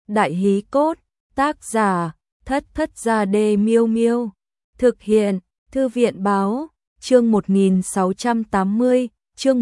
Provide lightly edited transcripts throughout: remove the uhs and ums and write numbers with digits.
Đại hí cốt, tác giả, Thất Thất Gia Đê Miêu Miêu. Thực hiện, Thư viện báo, chương 1680, chương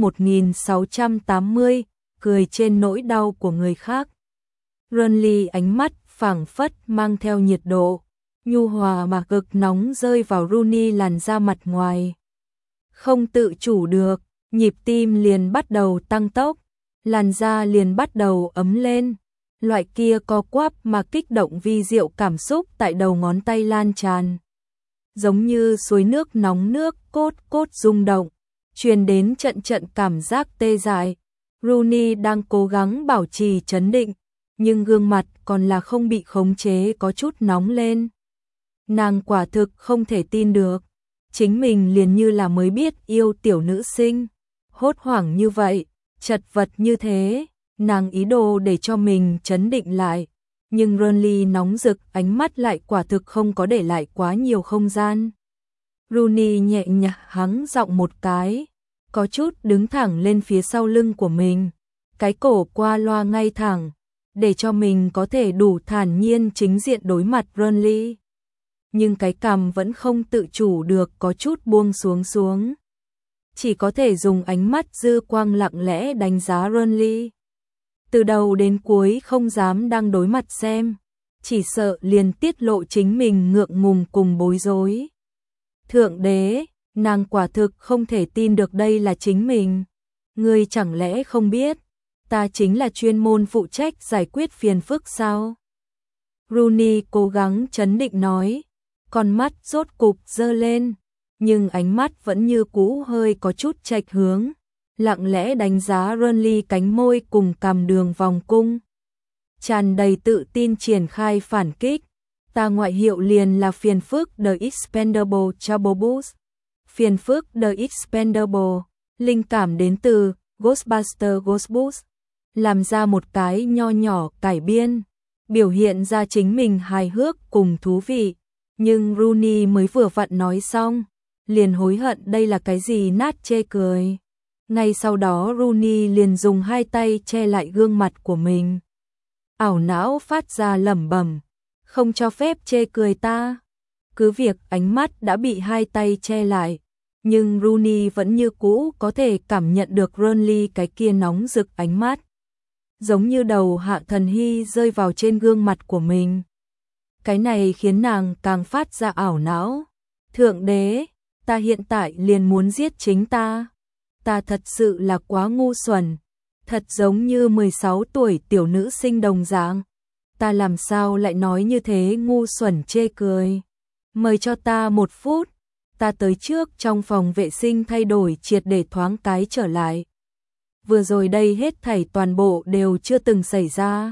1680, cười trên nỗi đau của người khác. Renly ánh mắt phảng phất mang theo nhiệt độ, nhu hòa mà cực nóng rơi vào Rooney làn da mặt ngoài. Không tự chủ được, nhịp tim liền bắt đầu tăng tốc, làn da liền bắt đầu ấm lên. Loại kia co quắp mà kích động vi diệu cảm xúc tại đầu ngón tay lan tràn. Giống như suối nước nóng nước cốt cốt rung động, truyền đến trận trận cảm giác tê dại. Rooney đang cố gắng bảo trì trấn định, nhưng gương mặt còn là không bị khống chế có chút nóng lên. Nàng quả thực không thể tin được, chính mình liền như là mới biết yêu tiểu nữ sinh, hốt hoảng như vậy, chật vật như thế. Nàng ý đồ để cho mình trấn định lại, nhưng Renly nóng rực ánh mắt lại quả thực không có để lại quá nhiều không gian. Rooney nhẹ nhàng hắng giọng một cái, có chút đứng thẳng lên phía sau lưng của mình, cái cổ qua loa ngay thẳng, để cho mình có thể đủ thản nhiên chính diện đối mặt Renly. Nhưng cái cằm vẫn không tự chủ được có chút buông xuống. Chỉ có thể dùng ánh mắt dư quang lặng lẽ đánh giá Renly. Từ đầu đến cuối không dám đang đối mặt xem, chỉ sợ liền tiết lộ chính mình ngượng ngùng cùng bối rối. Thượng đế, nàng quả thực không thể tin được đây là chính mình. Ngươi chẳng lẽ không biết, ta chính là chuyên môn phụ trách giải quyết phiền phức sao? Rooney cố gắng trấn định nói, con mắt rốt cục giơ lên, nhưng ánh mắt vẫn như cũ hơi có chút chệch hướng. Lặng lẽ đánh giá Renly cánh môi cùng cằm đường vòng cung. Tràn đầy tự tin triển khai phản kích. Ta ngoại hiệu liền là phiền phức The Expendable Trouble Bus. Phiền phức The Expendable, linh cảm đến từ Ghostbuster Ghostbus. Làm ra một cái nho nhỏ cải biên, biểu hiện ra chính mình hài hước cùng thú vị. Nhưng Rooney mới vừa vặn nói xong, liền hối hận đây là cái gì nát chê cười. Ngay sau đó Rooney liền dùng hai tay che lại gương mặt của mình. Ảo não phát ra lẩm bẩm, không cho phép chê cười ta. Cứ việc ánh mắt đã bị hai tay che lại, nhưng Rooney vẫn như cũ có thể cảm nhận được Renly cái kia nóng rực ánh mắt. Giống như đầu hạ thần hy rơi vào trên gương mặt của mình. Cái này khiến nàng càng phát ra ảo não. Thượng đế, ta hiện tại liền muốn giết chính ta. Ta thật sự là quá ngu xuẩn, thật giống như 16 tuổi tiểu nữ sinh đồng dạng. Ta làm sao lại nói như thế ngu xuẩn chê cười. Mời cho ta 1 phút, ta tới trước trong phòng vệ sinh thay đổi triệt để thoáng cái trở lại. Vừa rồi đây hết thảy toàn bộ đều chưa từng xảy ra.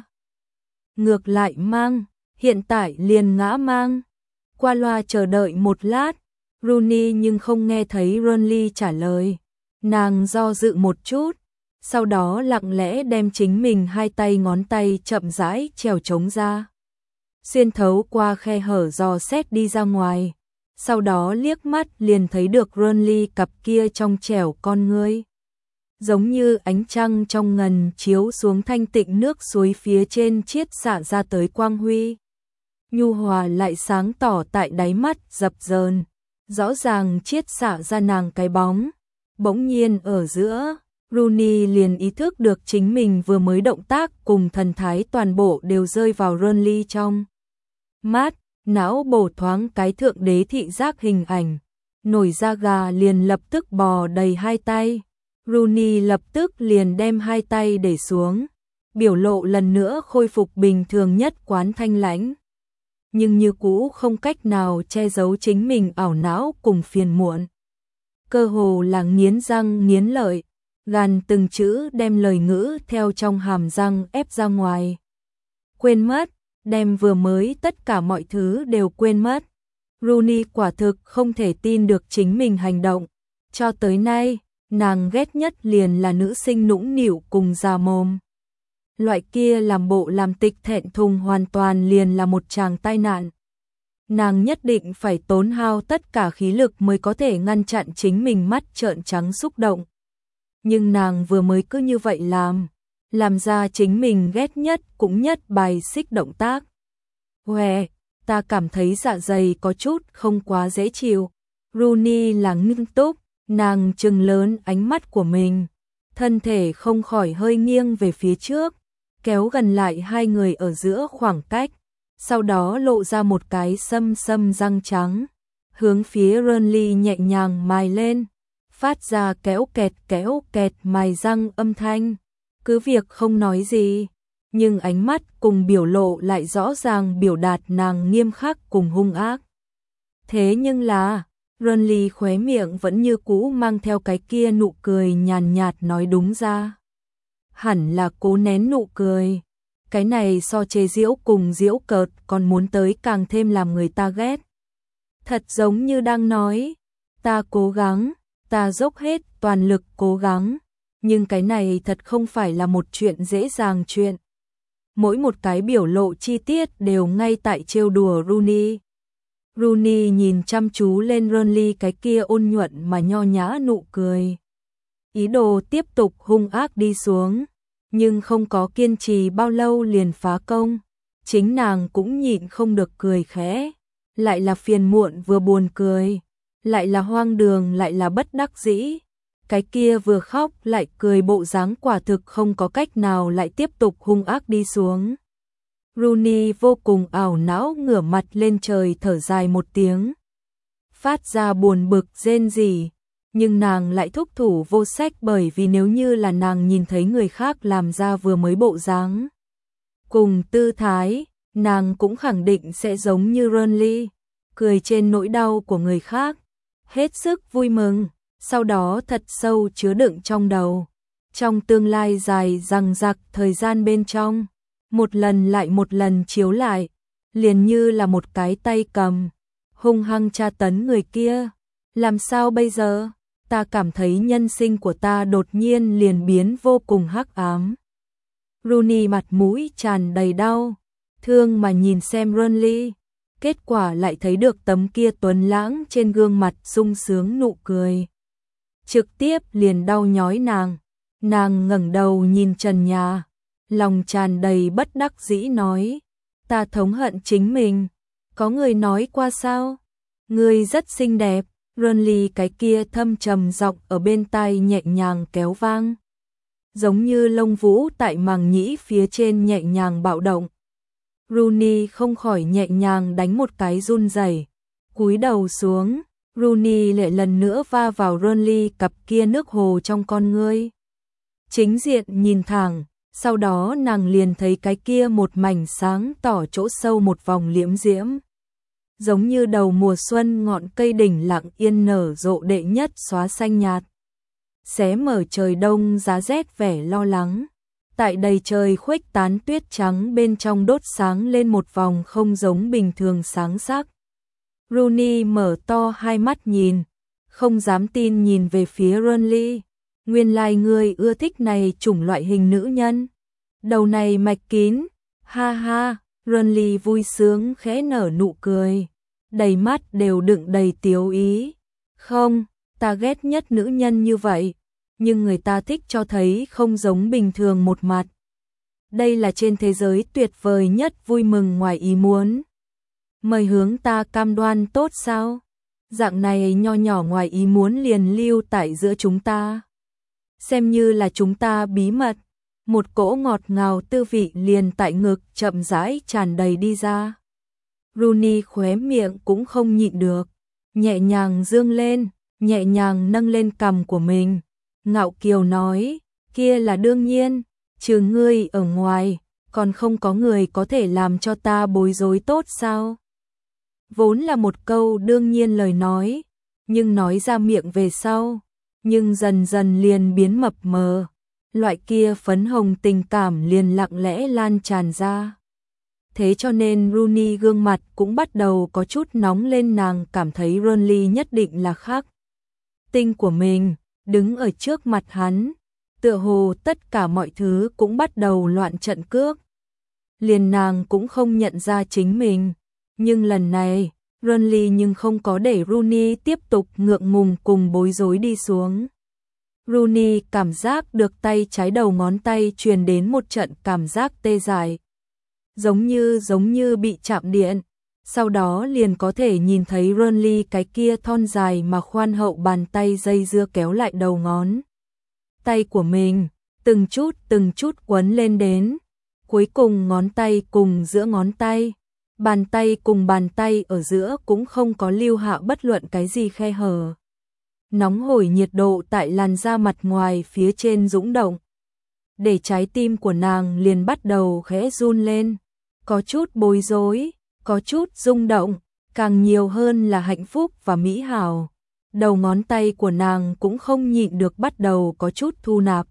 Ngược lại mang, hiện tại liền ngã mang. Qua loa chờ đợi một lát, Rooney nhưng không nghe thấy Renly trả lời. Nàng do dự một chút, sau đó lặng lẽ đem chính mình hai tay ngón tay chậm rãi trèo trống ra. Xuyên thấu qua khe hở dò xét đi ra ngoài, sau đó liếc mắt liền thấy được Renly cặp kia trong trẻo con ngươi. Giống như ánh trăng trong ngần chiếu xuống thanh tịnh nước suối phía trên chiết xạ ra tới quang huy. Nhu hòa lại sáng tỏ tại đáy mắt dập dờn, rõ ràng chiết xạ ra nàng cái bóng. Bỗng nhiên ở giữa, Rooney liền ý thức được chính mình vừa mới động tác cùng thần thái toàn bộ đều rơi vào Renly trong mắt, não bổ thoáng cái thượng đế thị giác hình ảnh, nổi da gà liền lập tức bò đầy hai tay. Rooney lập tức liền đem hai tay để xuống, biểu lộ lần nữa khôi phục bình thường nhất quán thanh lãnh. Nhưng như cũ không cách nào che giấu chính mình ảo não cùng phiền muộn. Cơ hồ là nghiến răng nghiến lợi, gàn từng chữ đem lời ngữ theo trong hàm răng ép ra ngoài. Quên mất, đem vừa mới tất cả mọi thứ đều quên mất. Rooney quả thực không thể tin được chính mình hành động. Cho tới nay, nàng ghét nhất liền là nữ sinh nũng nịu cùng già mồm. Loại kia làm bộ làm tịch thẹn thùng hoàn toàn liền là một tràng tai nạn. Nàng nhất định phải tốn hao tất cả khí lực mới có thể ngăn chặn chính mình mắt trợn trắng xúc động. Nhưng nàng vừa mới cứ như vậy làm, làm ra chính mình ghét nhất cũng nhất bài xích động tác. Huề, ta cảm thấy dạ dày có chút không quá dễ chịu. Rooney là nghiêm túc, nàng trừng lớn ánh mắt của mình, thân thể không khỏi hơi nghiêng về phía trước, kéo gần lại hai người ở giữa khoảng cách, sau đó lộ ra một cái sâm sâm răng trắng, hướng phía Rooney nhẹ nhàng mài lên, phát ra kéo kẹt mài răng âm thanh. Cứ việc không nói gì, nhưng ánh mắt cùng biểu lộ lại rõ ràng biểu đạt nàng nghiêm khắc cùng hung ác. Thế nhưng là, Rooney khóe miệng vẫn như cũ mang theo cái kia nụ cười nhàn nhạt nói đúng ra. Hẳn là cố nén nụ cười. Cái này so chế giễu cùng giễu cợt còn muốn tới càng thêm làm người ta ghét. Thật giống như đang nói, ta cố gắng, ta dốc hết toàn lực cố gắng, nhưng cái này thật không phải là một chuyện dễ dàng chuyện. Mỗi một cái biểu lộ chi tiết đều ngay tại trêu đùa Rooney. Rooney nhìn chăm chú lên Rooney cái kia ôn nhuận mà nho nhã nụ cười. Ý đồ tiếp tục hung ác đi xuống, nhưng không có kiên trì bao lâu liền phá công. Chính nàng cũng nhịn không được cười khẽ, lại là phiền muộn vừa buồn cười, lại là hoang đường lại là bất đắc dĩ. Cái kia vừa khóc lại cười bộ dáng quả thực không có cách nào lại tiếp tục hung ác đi xuống. Rooney vô cùng ảo não ngửa mặt lên trời thở dài một tiếng, phát ra buồn bực rên rỉ, nhưng nàng lại thúc thủ vô sách bởi vì nếu như là nàng nhìn thấy người khác làm ra vừa mới bộ dáng cùng tư thái, nàng cũng khẳng định sẽ giống như Rooney, cười trên nỗi đau của người khác, hết sức vui mừng, sau đó thật sâu chứa đựng trong đầu. Trong tương lai dài dằng dặc thời gian bên trong, một lần lại một lần chiếu lại, liền như là một cái tay cầm, hung hăng tra tấn người kia. Làm sao bây giờ? Ta cảm thấy nhân sinh của ta đột nhiên liền biến vô cùng hắc ám. Rooney mặt mũi tràn đầy đau, thương mà nhìn xem Rooney, kết quả lại thấy được tấm kia tuấn lãng trên gương mặt sung sướng nụ cười. Trực tiếp liền đau nhói nàng, nàng ngẩng đầu nhìn trần nhà, lòng tràn đầy bất đắc dĩ nói, ta thống hận chính mình, có người nói qua sao? Ngươi rất xinh đẹp. Rooney cái kia thâm trầm giọng ở bên tai nhẹ nhàng kéo vang, giống như lông vũ tại màng nhĩ phía trên nhẹ nhàng bạo động. Rooney không khỏi nhẹ nhàng đánh một cái run rẩy, cúi đầu xuống. Rooney lại lần nữa va vào Rooney cặp kia nước hồ trong con ngươi. Chính diện nhìn thẳng, sau đó nàng liền thấy cái kia một mảnh sáng tỏ chỗ sâu một vòng liễm diễm. Giống như đầu mùa xuân ngọn cây đỉnh lặng yên nở rộ đệ nhất xóa xanh nhạt. Xé mở trời đông giá rét vẻ lo lắng. Tại đầy trời khuếch tán tuyết trắng bên trong đốt sáng lên một vòng không giống bình thường sáng sắc. Rooney mở to hai mắt nhìn, không dám tin nhìn về phía Rooney. Nguyên lai ngươi ưa thích này chủng loại hình nữ nhân. Đầu này mạch kín, ha ha. Rooney vui sướng khẽ nở nụ cười, đầy mắt đều đựng đầy tiếu ý. Không, ta ghét nhất nữ nhân như vậy, nhưng người ta thích cho thấy không giống bình thường một mặt. Đây là trên thế giới tuyệt vời nhất vui mừng ngoài ý muốn. Mời hướng ta cam đoan tốt sao? Dạng này nho nhỏ ngoài ý muốn liền lưu tại giữa chúng ta. Xem như là chúng ta bí mật. Một cỗ ngọt ngào tư vị liền tại ngực chậm rãi tràn đầy đi ra. Rooney khóe miệng cũng không nhịn được, nhẹ nhàng dương lên, nhẹ nhàng nâng lên cằm của mình, ngạo kiều nói, kia là đương nhiên, trừ ngươi ở ngoài, còn không có người có thể làm cho ta bối rối tốt sao? Vốn là một câu đương nhiên lời nói, nhưng nói ra miệng về sau, nhưng dần dần liền biến mập mờ. Loại kia phấn hồng tình cảm liền lặng lẽ lan tràn ra. Thế cho nên Rooney gương mặt cũng bắt đầu có chút nóng lên, nàng cảm thấy Rooney nhất định là khắc tinh của mình, đứng ở trước mặt hắn, tựa hồ tất cả mọi thứ cũng bắt đầu loạn trận cước. Liền nàng cũng không nhận ra chính mình, nhưng lần này, Rooney nhưng không có để Rooney tiếp tục ngượng ngùng cùng bối rối đi xuống. Rooney cảm giác được tay trái đầu ngón tay truyền đến một trận cảm giác tê dại. Giống như bị chạm điện. Sau đó liền có thể nhìn thấy Rooney cái kia thon dài mà khoan hậu bàn tay dây dưa kéo lại đầu ngón tay của mình, từng chút quấn lên đến. Cuối cùng ngón tay cùng giữa ngón tay, bàn tay cùng bàn tay ở giữa cũng không có lưu hạ bất luận cái gì khe hở. Nóng hổi nhiệt độ tại làn da mặt ngoài phía trên dũng động, để trái tim của nàng liền bắt đầu khẽ run lên, có chút bối rối, có chút rung động, càng nhiều hơn là hạnh phúc và mỹ hảo. Đầu ngón tay của nàng cũng không nhịn được bắt đầu có chút thu nạp.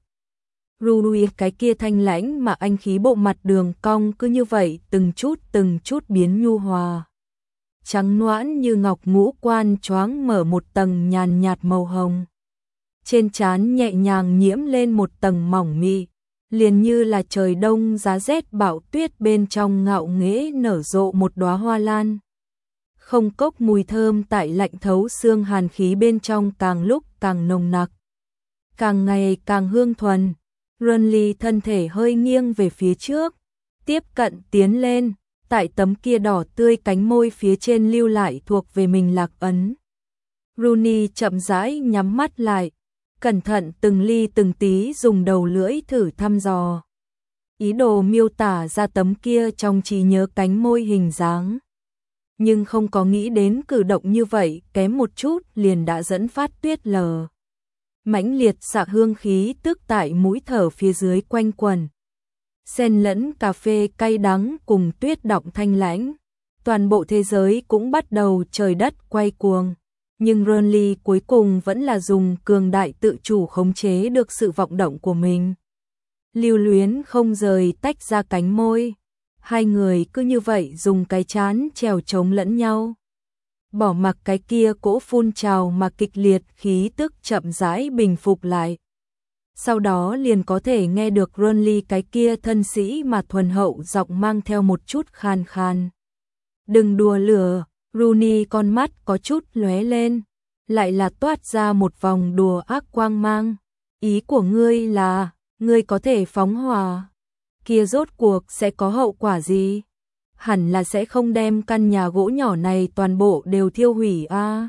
Rui cái kia thanh lãnh mà anh khí bộ mặt đường cong cứ như vậy từng chút biến nhu hòa. Trắng nõn như ngọc ngũ quan choáng mở một tầng nhàn nhạt màu hồng. Trên trán nhẹ nhàng nhiễm lên một tầng mỏng mị, liền như là trời đông giá rét bão tuyết bên trong ngạo nghễ nở rộ một đóa hoa lan. Không cốc mùi thơm tại lạnh thấu xương hàn khí bên trong càng lúc càng nồng nặc, càng ngày càng hương thuần. Rooney thân thể hơi nghiêng về phía trước, tiếp cận tiến lên, tại tấm kia đỏ tươi cánh môi phía trên lưu lại thuộc về mình lạc ấn. Rooney chậm rãi nhắm mắt lại, cẩn thận từng ly từng tí dùng đầu lưỡi thử thăm dò, ý đồ miêu tả ra tấm kia trong trí nhớ cánh môi hình dáng. Nhưng không có nghĩ đến cử động như vậy kém một chút liền đã dẫn phát tuyết lở. Mãnh liệt xạ hương khí tức tại mũi thở phía dưới quanh quẩn, xen lẫn cà phê cay đắng cùng tuyết động thanh lãnh. Toàn bộ thế giới cũng bắt đầu trời đất quay cuồng, nhưng Rooney cuối cùng vẫn là dùng cường đại tự chủ khống chế được sự vọng động của mình. Lưu luyến không rời tách ra cánh môi, hai người cứ như vậy dùng cái trán chèo chống lẫn nhau. Bỏ mặc cái kia cỗ phun trào mà kịch liệt khí tức chậm rãi bình phục lại. Sau đó liền có thể nghe được Rooney cái kia thân sĩ mà thuần hậu giọng mang theo một chút khan khan. Đừng đùa lửa. Rooney con mắt có chút lóe lên, lại là toát ra một vòng đùa ác quang mang. Ý của ngươi là, ngươi có thể phóng hỏa, kia rốt cuộc sẽ có hậu quả gì? Hẳn là sẽ không đem căn nhà gỗ nhỏ này toàn bộ đều thiêu hủy a.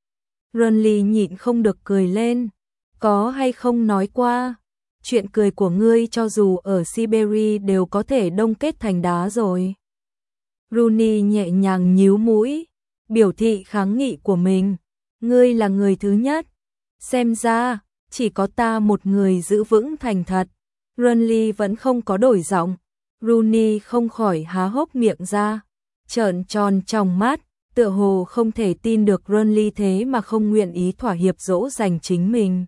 Rooney nhịn không được cười lên, có hay không nói qua, chuyện cười của ngươi cho dù ở Siberia đều có thể đông kết thành đá rồi. Rooney nhẹ nhàng nhíu mũi, biểu thị kháng nghị của mình. Ngươi là người thứ nhất. Xem ra, chỉ có ta một người giữ vững thành thật. Rooney vẫn không có đổi giọng. Rooney không khỏi há hốc miệng ra, trợn tròn trong mắt, tựa hồ không thể tin được Rooney thế mà không nguyện ý thỏa hiệp dỗ dành chính mình.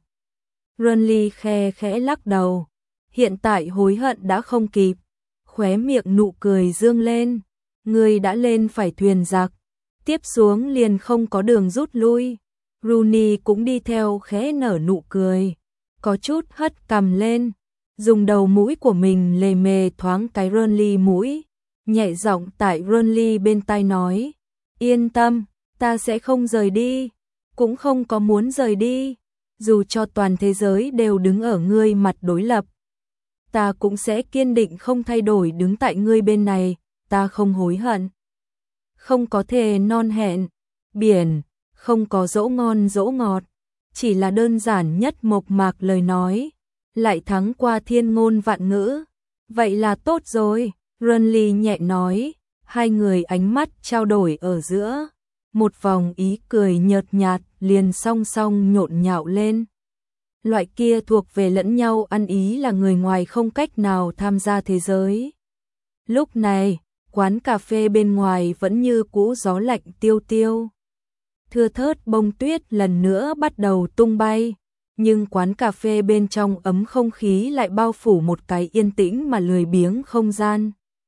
Rooney khe khẽ lắc đầu, hiện tại hối hận đã không kịp, khóe miệng nụ cười dương lên. Ngươi đã lên phải thuyền giặc, tiếp xuống liền không có đường rút lui. Rooney cũng đi theo khẽ nở nụ cười, có chút hất cằm lên, dùng đầu mũi của mình lề mề thoáng cái Rooney mũi, nhẹ giọng tại Rooney bên tai nói, yên tâm, ta sẽ không rời đi, cũng không có muốn rời đi, dù cho toàn thế giới đều đứng ở ngươi mặt đối lập. Ta cũng sẽ kiên định không thay đổi đứng tại ngươi bên này, ta không hối hận. Không có thề non hẹn, biển, không có dỗ ngon dỗ ngọt, chỉ là đơn giản nhất mộc mạc lời nói, lại thắng qua thiên ngôn vạn ngữ. Vậy là tốt rồi, Rooney nhẹ nói, hai người ánh mắt trao đổi ở giữa, một vòng ý cười nhợt nhạt liền song song nhộn nhạo lên. Loại kia thuộc về lẫn nhau ăn ý là người ngoài không cách nào tham gia thế giới. Lúc này, quán cà phê bên ngoài vẫn như cũ gió lạnh tiêu tiêu. Thưa thớt bông tuyết lần nữa bắt đầu tung bay, nhưng quán cà phê bên trong ấm không khí lại bao phủ một cái yên tĩnh mà lười biếng không gian.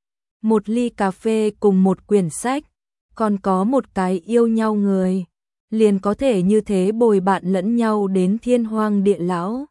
Một ly cà phê cùng một quyển sách, còn có một cái yêu nhau người, liền có thể như thế bồi bạn lẫn nhau đến thiên hoang địa lão.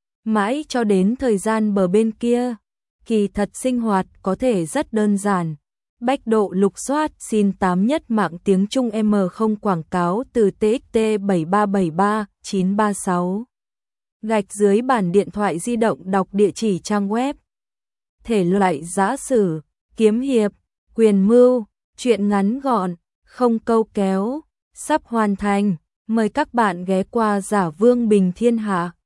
Mãi cho đến thời gian bờ bên kia, kỳ thật sinh hoạt có thể rất đơn giản. Bách độ lục soát xin 8 nhất mạng tiếng Trung M0 quảng cáo từ TXT 7373 936. gạch dưới bản điện thoại di động đọc địa chỉ trang web. Thể loại giã sử, kiếm hiệp, quyền mưu, truyện ngắn gọn, không câu kéo, sắp hoàn thành. Mời các bạn ghé qua Giả Vương Bình Thiên Hạ.